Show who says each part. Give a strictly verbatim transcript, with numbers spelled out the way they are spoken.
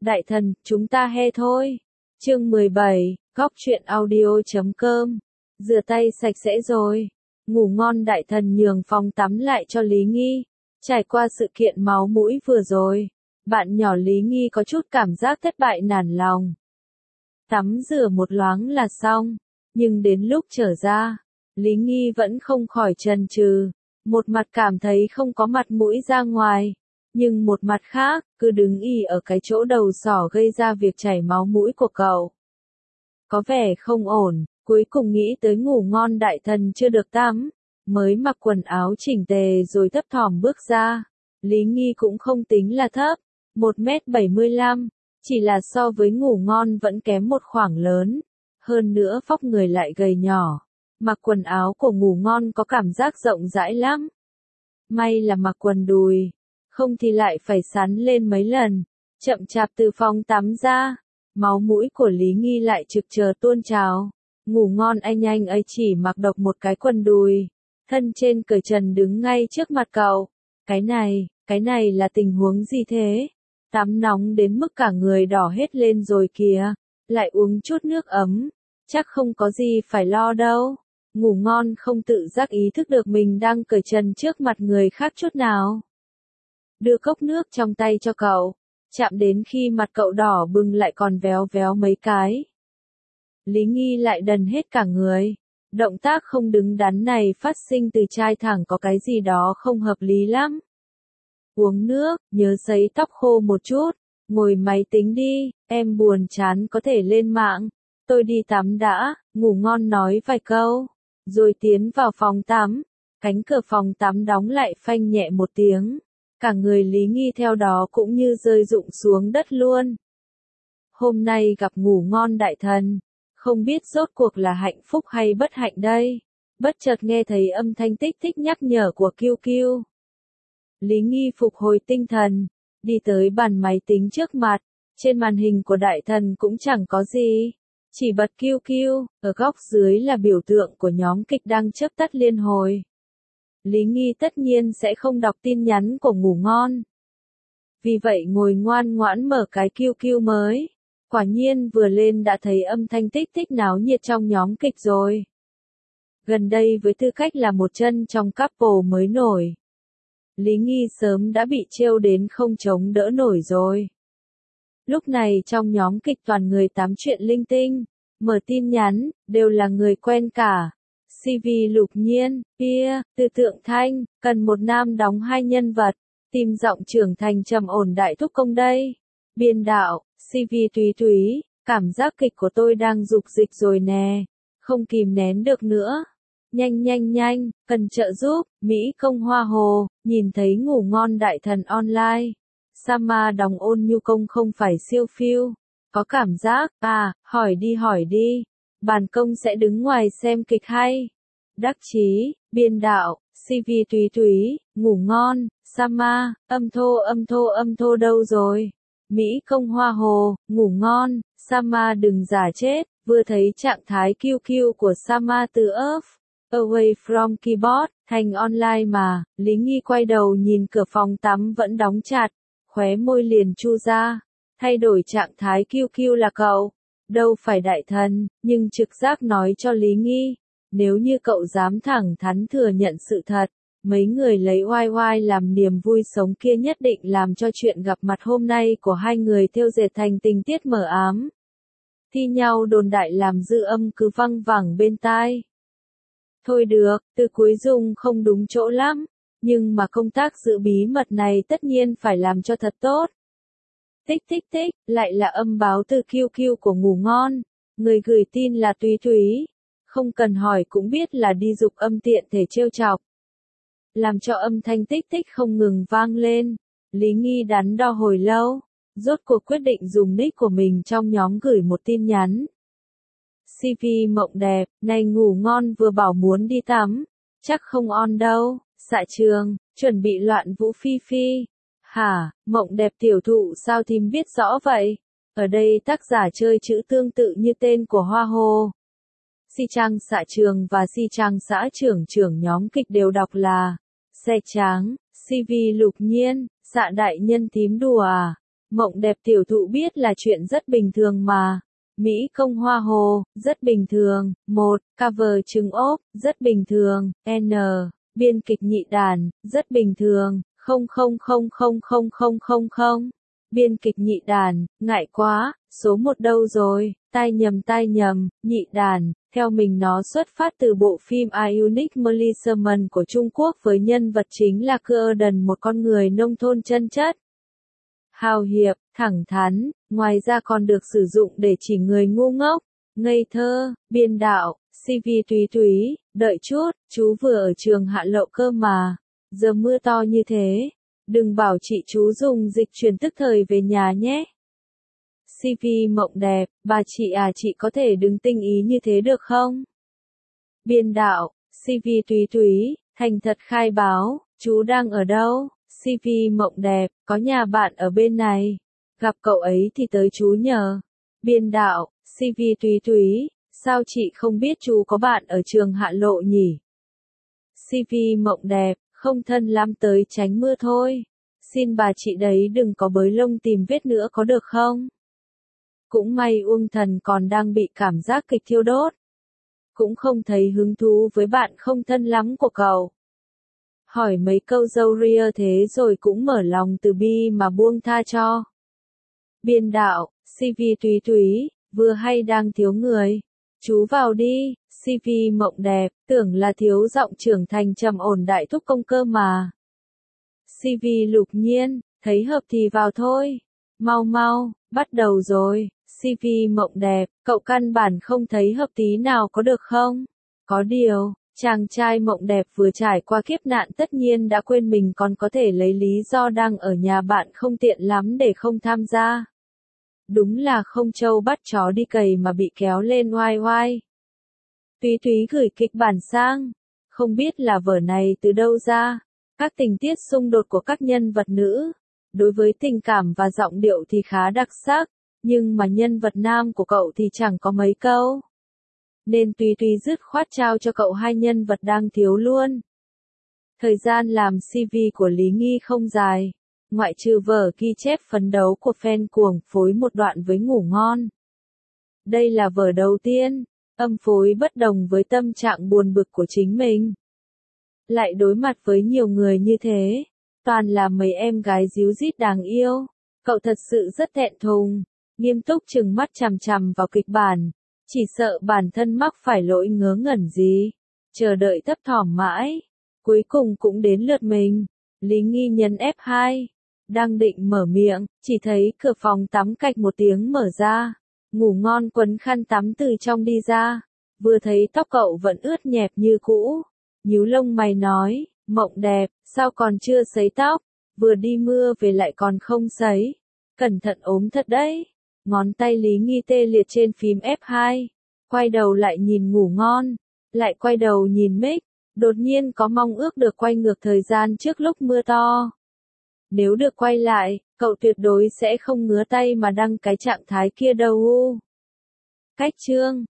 Speaker 1: Đại thần, chúng ta he thôi. Chương mười bảy, góc truyện audio.com. Rửa tay sạch sẽ rồi. Ngủ ngon đại thần nhường phòng tắm lại cho Lý Nghi. Trải qua sự kiện máu mũi vừa rồi, bạn nhỏ Lý Nghi có chút cảm giác thất bại nản lòng. Tắm rửa một loáng là xong, nhưng đến lúc trở ra, Lý Nghi vẫn không khỏi chần chừ, một mặt cảm thấy không có mặt mũi ra ngoài, nhưng một mặt khác, cứ đứng ì ở cái chỗ đầu sỏ gây ra việc chảy máu mũi của cậu. Có vẻ không ổn, cuối cùng nghĩ tới ngủ ngon đại thần chưa được tắm, mới mặc quần áo chỉnh tề rồi thấp thỏm bước ra. Lý Nghi cũng không tính là thấp, một mét bảy mươi lăm, chỉ là so với ngủ ngon vẫn kém một khoảng lớn, hơn nữa vóc người lại gầy nhỏ. Mặc quần áo của ngủ ngon có cảm giác rộng rãi lắm. May là mặc quần đùi, không thì lại phải sắn lên mấy lần. Chậm chạp từ phòng tắm ra, máu mũi của Lý Nghi lại trực chờ tuôn trào. Ngủ ngon anh anh ấy chỉ mặc độc một cái quần đùi, thân trên cởi trần đứng ngay trước mặt cậu. Cái này, cái này là tình huống gì thế? Tắm nóng đến mức cả người đỏ hết lên rồi kìa, lại uống chút nước ấm, chắc không có gì phải lo đâu. Ngủ ngon không tự giác ý thức được mình đang cởi trần trước mặt người khác chút nào. Đưa cốc nước trong tay cho cậu, chạm đến khi mặt cậu đỏ bừng lại còn véo véo mấy cái. Lý Nghi lại đần hết cả người. Động tác không đứng đắn này phát sinh từ trai thẳng có cái gì đó không hợp lý lắm. Uống nước, nhớ sấy tóc khô một chút, ngồi máy tính đi, em buồn chán có thể lên mạng. Tôi đi tắm đã, ngủ ngon nói vài câu, rồi tiến vào phòng tắm. Cánh cửa phòng tắm đóng lại phanh nhẹ một tiếng. Cả người Lý Nghi theo đó cũng như rơi rụng xuống đất luôn. Hôm nay gặp ngủ ngon đại thần, không biết rốt cuộc là hạnh phúc hay bất hạnh đây. Bất chợt nghe thấy âm thanh tích tích nhắc nhở của Kiêu Kiêu. Lý Nghi phục hồi tinh thần, đi tới bàn máy tính trước mặt. Trên màn hình của đại thần cũng chẳng có gì, chỉ bật Kiêu Kiêu, ở góc dưới là biểu tượng của nhóm kịch đang chớp tắt liên hồi. Lý Nghi tất nhiên sẽ không đọc tin nhắn của ngủ ngon. Vì vậy ngồi ngoan ngoãn mở cái Kiêu Kiêu mới. Quả nhiên vừa lên đã thấy âm thanh tích tích náo nhiệt trong nhóm kịch rồi. Gần đây với tư cách là một chân trong couple mới nổi, Lý Nghi sớm đã bị trêu đến không chống đỡ nổi rồi. Lúc này trong nhóm kịch toàn người tám chuyện linh tinh, mở tin nhắn, đều là người quen cả. xê vê Lục Nhiên, Pia, Tư Tượng Thanh, cần một nam đóng hai nhân vật, tìm giọng trưởng thành trầm ổn đại thúc công đây. Biên đạo, xê vê Túy Túy, cảm giác kịch của tôi đang dục dịch rồi nè, không kìm nén được nữa. Nhanh nhanh nhanh, cần trợ giúp, Mỹ Công Hoa Hồ, nhìn thấy ngủ ngon đại thần online. Sama đóng ôn nhu công không phải siêu phiêu. Có cảm giác, à, hỏi đi hỏi đi. Bản công sẽ đứng ngoài xem kịch hay. Đắc chí, biên đạo, xê vê Túy Túy, ngủ ngon, Sama, âm thô âm thô âm thô đâu rồi? Mỹ Công Hoa Hồ, ngủ ngon, Sama đừng giả chết, vừa thấy trạng thái Kiêu Kiêu của Sama từ off, away from keyboard, thành online mà. Lý Nghi quay đầu nhìn cửa phòng tắm vẫn đóng chặt, khóe môi liền chu ra, thay đổi trạng thái Kiêu Kiêu là cậu, đâu phải đại thần, nhưng trực giác nói cho Lý Nghi, nếu như cậu dám thẳng thắn thừa nhận sự thật, mấy người lấy oai oai làm niềm vui sống kia nhất định làm cho chuyện gặp mặt hôm nay của hai người thêu dệt thành tình tiết mờ ám. Thi nhau đồn đại làm dư âm cứ văng vẳng bên tai. Thôi được, từ cuối dùng không đúng chỗ lắm, nhưng mà công tác giữ bí mật này tất nhiên phải làm cho thật tốt. Tích tích tích, lại là âm báo từ Kiêu Kiêu của ngủ ngon, người gửi tin là Túy Túy, không cần hỏi cũng biết là đi dục âm tiện thể trêu chọc. Làm cho âm thanh tích tích không ngừng vang lên, Lý Nghi đắn đo hồi lâu, rốt cuộc quyết định dùng nick của mình trong nhóm gửi một tin nhắn. xê vê Mộng Đẹp, này ngủ ngon vừa bảo muốn đi tắm, chắc không on đâu, Xạ Trường, chuẩn bị loạn vũ phi phi. Hả, Mộng Đẹp tiểu thụ sao thím biết rõ vậy? Ở đây tác giả chơi chữ tương tự như tên của Hoa Hồ. Si Trang Xạ Trường và Si Trang xã trưởng trưởng nhóm kịch đều đọc là Xe Tráng, xê vê Lục Nhiên, Xạ Đại Nhân thím đùa à? Mộng đẹp tiểu thụ biết là chuyện rất bình thường mà. Mỹ công hoa hồ, rất bình thường. một. Cover trứng ốp, rất bình thường. N. Biên kịch nhị đàn, rất bình thường. không không không không không không không không. Biên kịch nhị đàn, ngại quá, số một đâu rồi, tai nhầm tai nhầm, nhị đàn, theo mình nó xuất phát từ bộ phim Ionic Measurement của Trung Quốc với nhân vật chính là Gordon, một con người nông thôn chân chất. Hào hiệp, thẳng thắn, ngoài ra còn được sử dụng để chỉ người ngu ngốc, ngây thơ, biên đạo, xê vê Túy Túy, đợi chút, chú vừa ở trường Hạ Lậu cơ mà, giờ mưa to như thế, đừng bảo chị chú dùng dịch chuyển tức thời về nhà nhé. xê vê Mộng đẹp, bà chị à chị có thể đừng tinh ý như thế được không? Biên đạo, xê vê Túy Túy, thành thật khai báo, chú đang ở đâu? xê vê Mộng đẹp, có nhà bạn ở bên này. Gặp cậu ấy thì tới chú nhờ. Biên đạo, xê vê Túy Túy, sao chị không biết chú có bạn ở trường Hạ Lộ nhỉ? xê vê Mộng đẹp, không thân lắm tới tránh mưa thôi. Xin bà chị đấy đừng có bới lông tìm vết nữa có được không? Cũng may Uông Thần còn đang bị cảm giác kịch thiêu đốt. Cũng không thấy hứng thú với bạn không thân lắm của cậu. Hỏi mấy câu dâu ria thế rồi cũng mở lòng từ bi mà buông tha cho. Biên đạo, xê vê Túy Túy, vừa hay đang thiếu người. Chú vào đi, xê vê Mộng đẹp, tưởng là thiếu giọng trưởng thành trầm ổn đại thúc công cơ mà. xê vê Lục Nhiên, thấy hợp thì vào thôi. Mau mau, bắt đầu rồi. xê vê Mộng đẹp, cậu căn bản không thấy hợp tí nào có được không? Có điều, chàng trai Mộng đẹp vừa trải qua kiếp nạn tất nhiên đã quên mình còn có thể lấy lý do đang ở nhà bạn không tiện lắm để không tham gia. Đúng là không trâu bắt chó đi cày mà bị kéo lên oai oai. Túy Túy gửi kịch bản sang, không biết là vở này từ đâu ra. Các tình tiết xung đột của các nhân vật nữ, đối với tình cảm và giọng điệu thì khá đặc sắc, nhưng mà nhân vật nam của cậu thì chẳng có mấy câu. Nên Túy Túy dứt khoát trao cho cậu hai nhân vật đang thiếu luôn. Thời gian làm xê vê của Lý Nghi không dài, ngoại trừ vở ghi chép phấn đấu của fan cuồng phối một đoạn với Ngủ Ngon. Đây là vở đầu tiên, âm phối bất đồng với tâm trạng buồn bực của chính mình. Lại đối mặt với nhiều người như thế, toàn là mấy em gái díu dít đáng yêu. Cậu thật sự rất thẹn thùng, nghiêm túc trừng mắt chằm chằm vào kịch bản, chỉ sợ bản thân mắc phải lỗi ngớ ngẩn gì. Chờ đợi thấp thỏm mãi, cuối cùng cũng đến lượt mình. Lý Nghi nhấn ép hai, đang định mở miệng, chỉ thấy cửa phòng tắm cạch một tiếng mở ra. Ngủ Ngon quấn khăn tắm từ trong đi ra, vừa thấy tóc cậu vẫn ướt nhẹp như cũ. Nhíu lông mày nói, Mộng đẹp, sao còn chưa sấy tóc, vừa đi mưa về lại còn không sấy, cẩn thận ốm thật đấy. Ngón tay Lý Nghi tê liệt trên phím ép hai, quay đầu lại nhìn Ngủ Ngon, lại quay đầu nhìn Mick, đột nhiên có mong ước được quay ngược thời gian trước lúc mưa to. Nếu được quay lại, cậu tuyệt đối sẽ không ngứa tay mà đăng cái trạng thái kia đâu. Cách chương